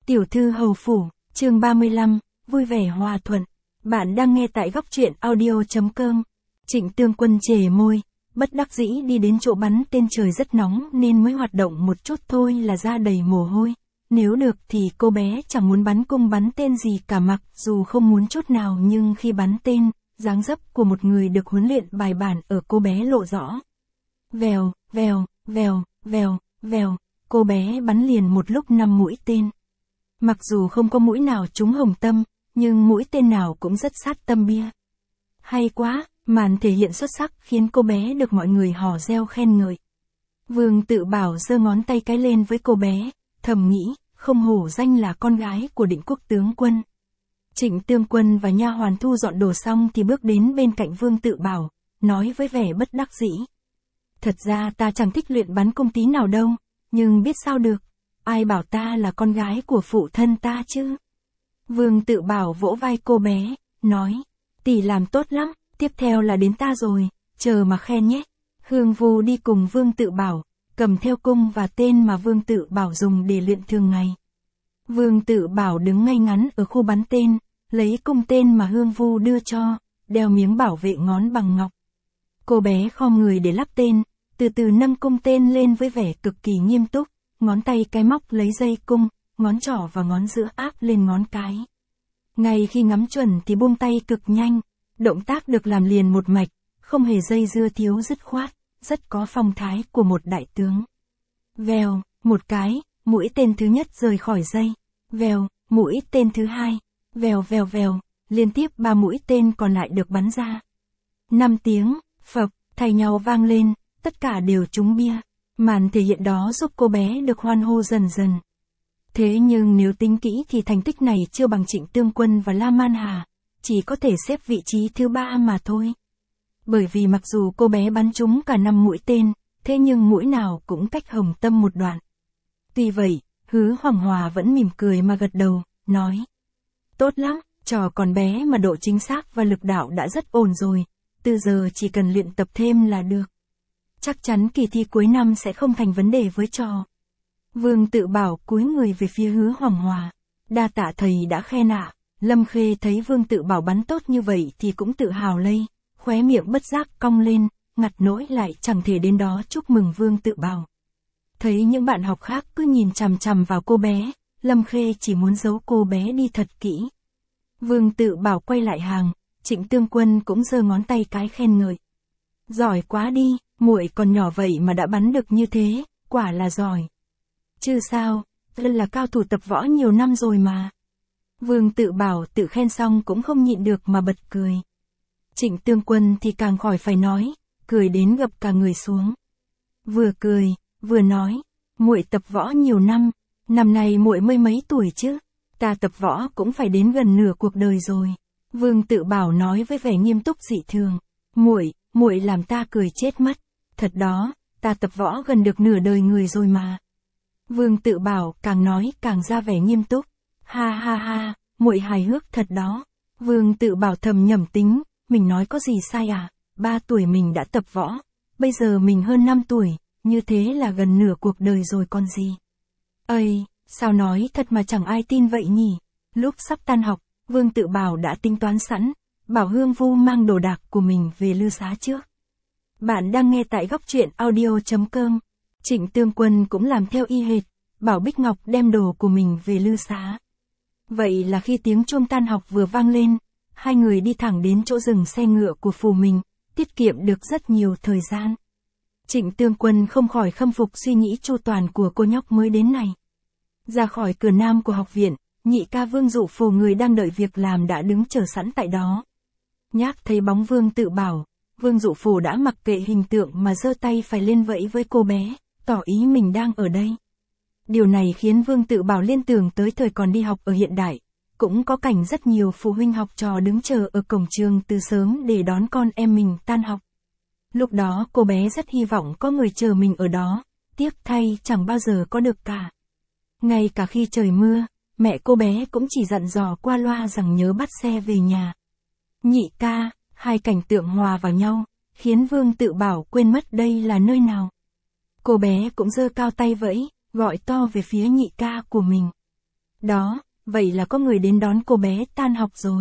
Tiểu thư hầu phủ, chương 35, vui vẻ hòa thuận. Bạn đang nghe tại góc truyện audio.com. Trịnh Tương Quân chề môi, bất đắc dĩ đi đến chỗ bắn tên, trời rất nóng nên mới hoạt động một chút thôi là ra đầy mồ hôi. Nếu được thì cô bé chẳng muốn bắn cung bắn tên gì cả, mặc dù không muốn chút nào, nhưng khi bắn tên, dáng dấp của một người được huấn luyện bài bản ở cô bé lộ rõ. Vèo, vèo, vèo, vèo, vèo, cô bé bắn liền một lúc 5 mũi tên. Mặc dù không có mũi nào trúng hồng tâm, nhưng mũi tên nào cũng rất sát tâm bia. Hay quá, màn thể hiện xuất sắc khiến cô bé được mọi người hò reo khen ngợi. Vương Tự Bảo giơ ngón tay cái lên với cô bé, thầm nghĩ, không hổ danh là con gái của Định Quốc tướng quân. Trịnh Tương Quân và nha hoàn thu dọn đồ xong thì bước đến bên cạnh Vương Tự Bảo, nói với vẻ bất đắc dĩ. Thật ra ta chẳng thích luyện bắn cung tí nào đâu, nhưng biết sao được, ai bảo ta là con gái của phụ thân ta chứ. Vương Tự Bảo vỗ vai cô bé, nói, tỷ làm tốt lắm, tiếp theo là đến ta rồi, chờ mà khen nhé. Hương Vu đi cùng Vương Tự Bảo, cầm theo cung và tên mà Vương Tự Bảo dùng để luyện thường ngày. Vương Tự Bảo đứng ngay ngắn ở khu bắn tên, lấy cung tên mà Hương Vu đưa cho, đeo miếng bảo vệ ngón bằng ngọc. Cô bé khom người để lắp tên, từ từ nâng cung tên lên với vẻ cực kỳ nghiêm túc, ngón tay cái móc lấy dây cung, ngón trỏ và ngón giữa áp lên ngón cái. Ngay khi ngắm chuẩn thì buông tay cực nhanh, động tác được làm liền một mạch, không hề dây dưa thiếu dứt khoát, rất có phong thái của một đại tướng. Vèo, một cái, mũi tên thứ nhất rời khỏi dây. Vèo, mũi tên thứ hai. Vèo vèo vèo, liên tiếp 3 mũi tên còn lại được bắn ra. 5 tiếng, phập, thay nhau vang lên, tất cả đều trúng bia. Màn thể hiện đó giúp cô bé được hoan hô dần dần. Thế nhưng nếu tính kỹ thì thành tích này chưa bằng Trịnh Tương Quân và La Man Hà, chỉ có thể xếp vị trí thứ 3 mà thôi. Bởi vì mặc dù cô bé bắn trúng cả 5 mũi tên, thế nhưng mũi nào cũng cách hồng tâm một đoạn. Tuy vậy, Hứa Hoàng Hòa vẫn mỉm cười mà gật đầu, nói. Tốt lắm, trò còn bé mà độ chính xác và lực đạo đã rất ổn rồi, từ giờ chỉ cần luyện tập thêm là được. Chắc chắn kỳ thi cuối năm sẽ không thành vấn đề với trò. Vương Tự Bảo cúi người về phía Hứa Hoàng Hòa. Đa tạ thầy đã khen ạ. Lâm Khê thấy Vương Tự Bảo bắn tốt như vậy thì cũng tự hào lây, khóe miệng bất giác cong lên, ngặt nỗi lại chẳng thể đến đó chúc mừng Vương Tự Bảo. Thấy những bạn học khác cứ nhìn chằm chằm vào cô bé, Lâm Khê chỉ muốn giấu cô bé đi thật kỹ. Vương Tự Bảo quay lại hàng, Trịnh Tương Quân cũng giơ ngón tay cái khen ngợi. Giỏi quá đi, muội còn nhỏ vậy mà đã bắn được như thế, quả là giỏi. Chứ sao, Lân là cao thủ tập võ nhiều năm rồi mà. Vương Tự Bảo tự khen xong cũng không nhịn được mà bật cười. Trịnh Tương Quân thì càng khỏi phải nói, cười đến gập cả người xuống. Vừa cười, vừa nói, muội tập võ nhiều năm nay muội mới mấy tuổi chứ, ta tập võ cũng phải đến gần nửa cuộc đời rồi. Vương Tự Bảo nói với vẻ nghiêm túc dị thường, muội làm ta cười chết mất, thật đó, ta tập võ gần được nửa đời người rồi mà. Vương Tự Bảo càng nói càng ra vẻ nghiêm túc, ha ha ha, muội hài hước thật đó. Vương Tự Bảo thầm nhẩm tính, mình nói có gì sai à, 3 tuổi mình đã tập võ, bây giờ mình hơn 5 tuổi, như thế là gần nửa cuộc đời rồi còn gì. Ây, sao nói thật mà chẳng ai tin vậy nhỉ. Lúc sắp tan học, Vương Tự Bảo đã tính toán sẵn, bảo Hương Vu mang đồ đạc của mình về Lư Xá trước. Bạn đang nghe tại góc truyện audio.com. Trịnh Tương Quân cũng làm theo y hệt, bảo Bích Ngọc đem đồ của mình về Lư Xá. Vậy là khi tiếng chuông tan học vừa vang lên, hai người đi thẳng đến chỗ dừng xe ngựa của phủ mình, tiết kiệm được rất nhiều thời gian. Trịnh Tương Quân không khỏi khâm phục suy nghĩ chu toàn của cô nhóc mới đến này. Ra khỏi cửa nam của học viện, nhị ca Vương Dụ Phù người đang đợi việc làm đã đứng chờ sẵn tại đó. Nhác thấy bóng Vương Tự Bảo, Vương Dụ Phù đã mặc kệ hình tượng mà giơ tay phải lên vẫy với cô bé, tỏ ý mình đang ở đây. Điều này khiến Vương Tự Bảo liên tưởng tới thời còn đi học ở hiện đại, cũng có cảnh rất nhiều phụ huynh học trò đứng chờ ở cổng trường từ sớm để đón con em mình tan học. Lúc đó cô bé rất hy vọng có người chờ mình ở đó, tiếc thay chẳng bao giờ có được cả. Ngay cả khi trời mưa, mẹ cô bé cũng chỉ dặn dò qua loa rằng nhớ bắt xe về nhà. Nhị ca, hai cảnh tượng hòa vào nhau, khiến Vương Tự Bảo quên mất đây là nơi nào. Cô bé cũng giơ cao tay vẫy, gọi to về phía nhị ca của mình. Đó, vậy là có người đến đón cô bé tan học rồi.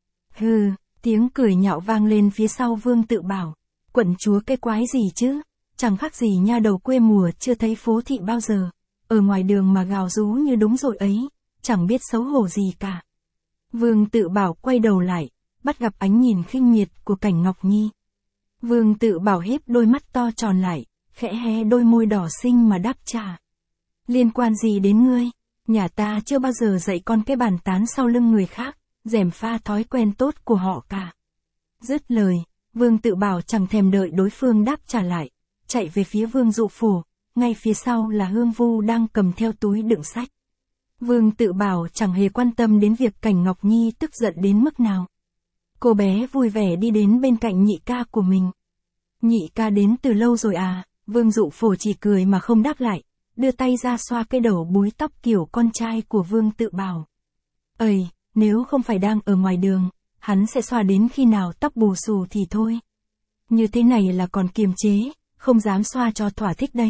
Hừ, tiếng cười nhạo vang lên phía sau Vương Tự Bảo. Quận chúa cái quái gì chứ? Chẳng khác gì nha đầu quê mùa chưa thấy phố thị bao giờ. Ở ngoài đường mà gào rú như đúng rồi ấy, chẳng biết xấu hổ gì cả. Vương Tự Bảo quay đầu lại, bắt gặp ánh nhìn khinh miệt của Cảnh Ngọc Nhi. Vương Tự Bảo híp đôi mắt to tròn lại, khẽ hé đôi môi đỏ xinh mà đáp trả. Liên quan gì đến ngươi? Nhà ta chưa bao giờ dạy con cái bàn tán sau lưng người khác, gièm pha thói quen tốt của họ cả. Dứt lời, Vương Tự Bảo chẳng thèm đợi đối phương đáp trả lại, chạy về phía Vương Dụ Phủ, ngay phía sau là Hương Vu đang cầm theo túi đựng sách. Vương Tự Bảo chẳng hề quan tâm đến việc Cảnh Ngọc Nhi tức giận đến mức nào. Cô bé vui vẻ đi đến bên cạnh nhị ca của mình. Nhị ca đến từ lâu rồi à? Vương Dụ Phổ chỉ cười mà không đáp lại, đưa tay ra xoa cái đầu búi tóc kiểu con trai của Vương Tự Bảo. Ây, nếu không phải đang ở ngoài đường, hắn sẽ xoa đến khi nào tóc bù xù thì thôi. Như thế này là còn kiềm chế, không dám xoa cho thỏa thích đấy.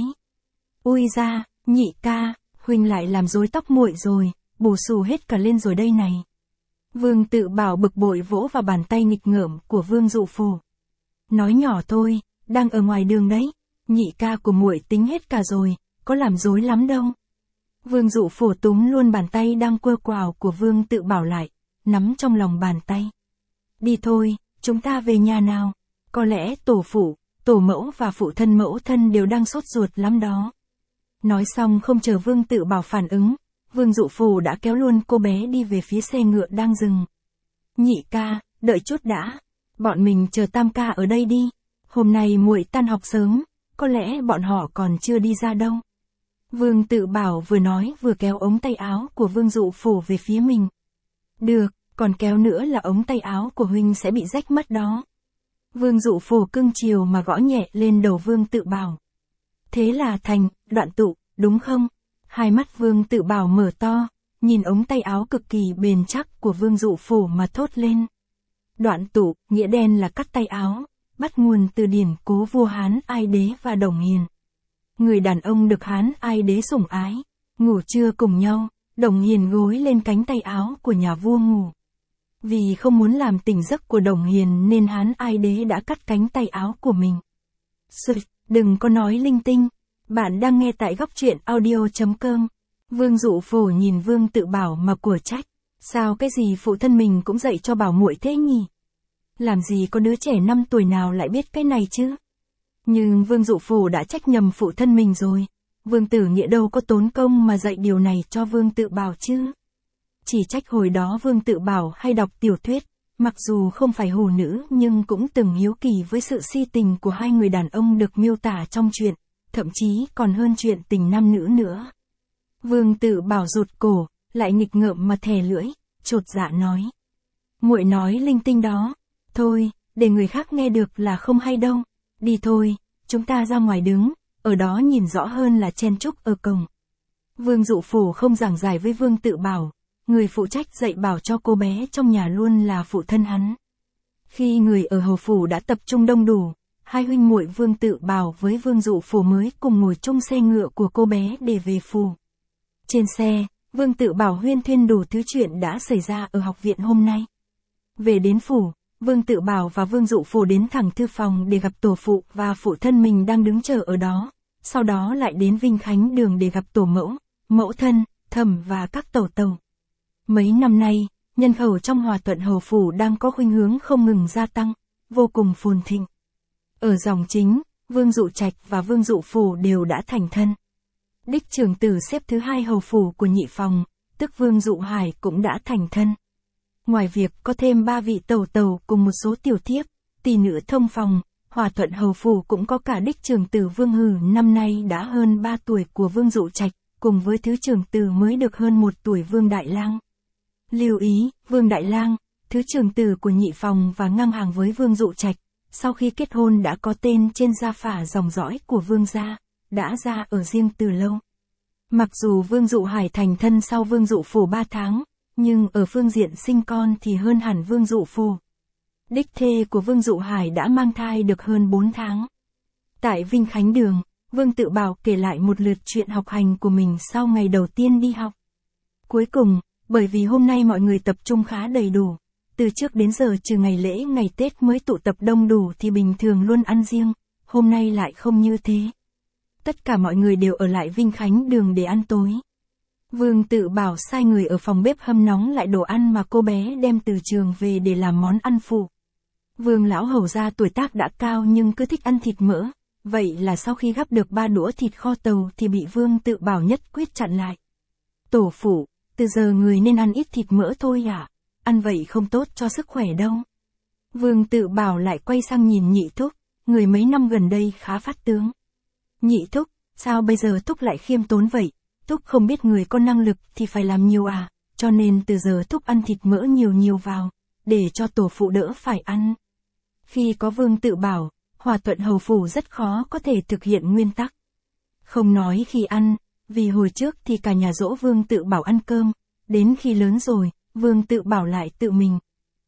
Ui ra, nhị ca, huynh lại làm rối tóc muội rồi, bù xù hết cả lên rồi đây này. Vương Tự Bảo bực bội vỗ vào bàn tay nghịch ngợm của Vương Dụ Phổ. Nói nhỏ thôi, đang ở ngoài đường đấy, nhị ca của muội tính hết cả rồi, có làm rối lắm đâu. Vương Dụ Phổ túm luôn bàn tay đang quơ quào của Vương Tự Bảo lại, nắm trong lòng bàn tay. Đi thôi, chúng ta về nhà nào, có lẽ tổ phụ, tổ mẫu và phụ thân mẫu thân đều đang sốt ruột lắm đó. Nói xong không chờ Vương Tự Bảo phản ứng, Vương Dụ Phổ đã kéo luôn cô bé đi về phía xe ngựa đang dừng. Nhị ca, đợi chút đã, bọn mình chờ tam ca ở đây đi, hôm nay muội tan học sớm, có lẽ bọn họ còn chưa đi ra đâu. Vương Tự Bảo vừa nói vừa kéo ống tay áo của Vương Dụ Phổ về phía mình. Được, còn kéo nữa là ống tay áo của huynh sẽ bị rách mất đó. Vương Dụ Phổ cưng chiều mà gõ nhẹ lên đầu Vương Tự Bảo. Thế là thành, đoạn tụ, đúng không? Hai mắt Vương Tự Bảo mở to, nhìn ống tay áo cực kỳ bền chắc của Vương Dụ Phổ mà thốt lên. Đoạn tụ, nghĩa đen là cắt tay áo, bắt nguồn từ điển Cố vua Hán Ai Đế và Đồng Hiền. Người đàn ông được Hán Ai Đế sủng ái, ngủ trưa cùng nhau, Đồng Hiền gối lên cánh tay áo của nhà vua ngủ. Vì không muốn làm tỉnh giấc của Đồng Hiền nên Hán Ai Đế đã cắt cánh tay áo của mình. Đừng có nói linh tinh, bạn đang nghe tại góc truyện audio.com. Vương Dụ Phổ nhìn Vương Tự Bảo mà của trách, sao cái gì phụ thân mình cũng dạy cho bảo muội thế nhỉ? Làm gì có đứa trẻ 5 tuổi nào lại biết cái này chứ? Nhưng Vương Dụ Phổ đã trách nhầm phụ thân mình rồi. Vương Tử Nghĩa đâu có tốn công mà dạy điều này cho Vương Tự Bảo chứ. Chỉ trách hồi đó Vương Tự Bảo hay đọc tiểu thuyết, mặc dù không phải hủ nữ nhưng cũng từng hiếu kỳ với sự si tình của hai người đàn ông được miêu tả trong truyện, thậm chí còn hơn chuyện tình nam nữ nữa. Vương Tự Bảo rụt cổ, lại nghịch ngợm mà thè lưỡi, chột dạ nói. Muội nói linh tinh đó, thôi, để người khác nghe được là không hay đâu, đi thôi, chúng ta ra ngoài đứng, ở đó nhìn rõ hơn là chen chúc ở cổng. Vương Dụ Phổ không giảng giải với Vương Tự Bảo, người phụ trách dạy bảo cho cô bé trong nhà luôn là phụ thân hắn. Khi người ở hầu phủ đã tập trung đông đủ, hai huynh muội Vương Tự Bảo với Vương Dụ Phổ mới cùng ngồi chung xe ngựa của cô bé để về phủ. Trên xe, Vương Tự Bảo huyên thuyên đủ thứ chuyện đã xảy ra ở học viện hôm nay. Về đến phủ, Vương Tự Bảo và Vương Dụ Phổ đến thẳng thư phòng để gặp tổ phụ và phụ thân mình đang đứng chờ ở đó, sau đó lại đến Vinh Khánh đường để gặp tổ mẫu, mẫu thân, thẩm và các tẩu tẩu. Mấy năm nay, nhân khẩu trong Hòa Thuận hầu phủ đang có khuynh hướng không ngừng gia tăng, vô cùng phồn thịnh. Ở dòng chính, Vương Dụ Trạch và Vương Dụ Phổ đều đã thành thân. Đích trưởng tử xếp thứ 2 hầu phủ của nhị phòng, tức Vương Dụ Hải cũng đã thành thân. Ngoài việc có thêm 3 vị tẩu tẩu cùng một số tiểu thiếp, tỷ nữ thông phòng, Hòa Thuận hầu phủ cũng có cả đích trưởng tử Vương Hử năm nay đã hơn 3 tuổi của Vương Dụ Trạch, cùng với thứ trưởng tử mới được hơn 1 tuổi Vương Đại Lang. Lưu ý, Vương Đại Lang, thứ trưởng tử của nhị phòng và ngang hàng với Vương Dụ Trạch, sau khi kết hôn đã có tên trên gia phả dòng dõi của Vương gia, đã ra ở riêng từ lâu. Mặc dù Vương Dụ Hải thành thân sau Vương Dụ Phổ 3 tháng, nhưng ở phương diện sinh con thì hơn hẳn Vương Dụ Phổ. Đích thê của Vương Dụ Hải đã mang thai được hơn 4 tháng. Tại Vinh Khánh đường, Vương Tự Bảo kể lại một lượt chuyện học hành của mình sau ngày đầu tiên đi học. Cuối cùng, bởi vì hôm nay mọi người tập trung khá đầy đủ, từ trước đến giờ trừ ngày lễ ngày Tết mới tụ tập đông đủ thì bình thường luôn ăn riêng, hôm nay lại không như thế. Tất cả mọi người đều ở lại Vinh Khánh Đường để ăn tối. Vương Tự Bảo sai người ở phòng bếp hâm nóng lại đồ ăn mà cô bé đem từ trường về để làm món ăn phụ. Vương lão hầu gia tuổi tác đã cao nhưng cứ thích ăn thịt mỡ, vậy là sau khi gắp được 3 đũa thịt kho tàu thì bị Vương Tự Bảo nhất quyết chặn lại. Tổ phụ, từ giờ người nên ăn ít thịt mỡ thôi ạ, ăn vậy không tốt cho sức khỏe đâu. Vương Tự Bảo lại quay sang nhìn Nhị Thúc, người mấy năm gần đây khá phát tướng. Nhị Thúc, sao bây giờ Thúc lại khiêm tốn vậy? Thúc không biết người có năng lực thì phải làm nhiều à, cho nên từ giờ Thúc ăn thịt mỡ nhiều nhiều vào, để cho tổ phụ đỡ phải ăn. Khi có Vương Tự Bảo, Hòa Thuận hầu phủ rất khó có thể thực hiện nguyên tắc. Không nói khi ăn, vì hồi trước thì cả nhà dỗ Vương Tự Bảo ăn cơm, đến khi lớn rồi, Vương Tự Bảo lại tự mình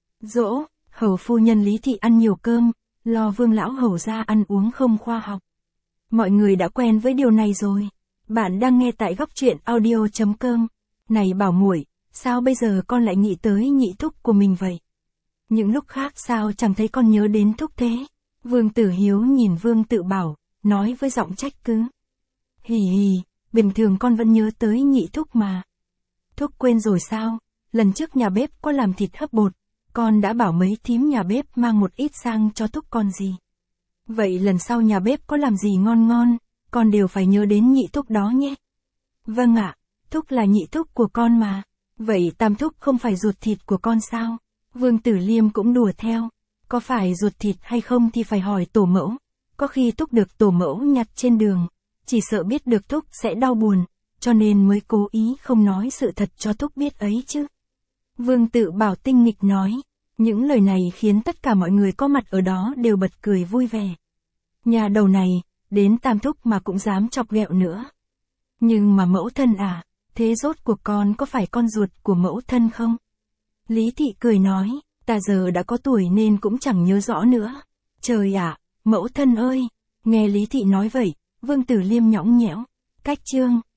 dỗ, hầu phu nhân Lý Thị ăn nhiều cơm, lo Vương lão hầu gia ăn uống không khoa học. Mọi người đã quen với điều này rồi. Bạn đang nghe tại góc truyện audio.com. Này Bảo muội, sao bây giờ con lại nghĩ tới Nhị Thúc của mình vậy? Những lúc khác sao chẳng thấy con nhớ đến Thúc thế? Vương Tử Hiếu nhìn Vương Tự Bảo, nói với giọng trách cứ. Hì hì, bình thường con vẫn nhớ tới Nhị Thúc mà. Thúc quên rồi sao? Lần trước nhà bếp có làm thịt hấp bột, con đã bảo mấy thím nhà bếp mang một ít sang cho Thúc con gì. Vậy lần sau nhà bếp có làm gì ngon ngon, con đều phải nhớ đến Nhị Thúc đó nhé. Vâng ạ, Thúc là Nhị Thúc của con mà. Vậy Tam Thúc không phải ruột thịt của con sao? Vương Tử Liêm cũng đùa theo. Có phải ruột thịt hay không thì phải hỏi tổ mẫu. Có khi Thúc được tổ mẫu nhặt trên đường, chỉ sợ biết được Thúc sẽ đau buồn, cho nên mới cố ý không nói sự thật cho Thúc biết ấy chứ. Vương Tự Bảo tinh nghịch nói. Những lời này khiến tất cả mọi người có mặt ở đó đều bật cười vui vẻ. Nhà đầu này, đến Tam Thúc mà cũng dám chọc ghẹo nữa. Nhưng mà mẫu thân à, thế rốt cuộc con có phải con ruột của mẫu thân không? Lý Thị cười nói, ta giờ đã có tuổi nên cũng chẳng nhớ rõ nữa. Trời ạ, mẫu thân ơi! Nghe Lý Thị nói vậy, Vương Tử Liêm nhõng nhẽo. Cách chương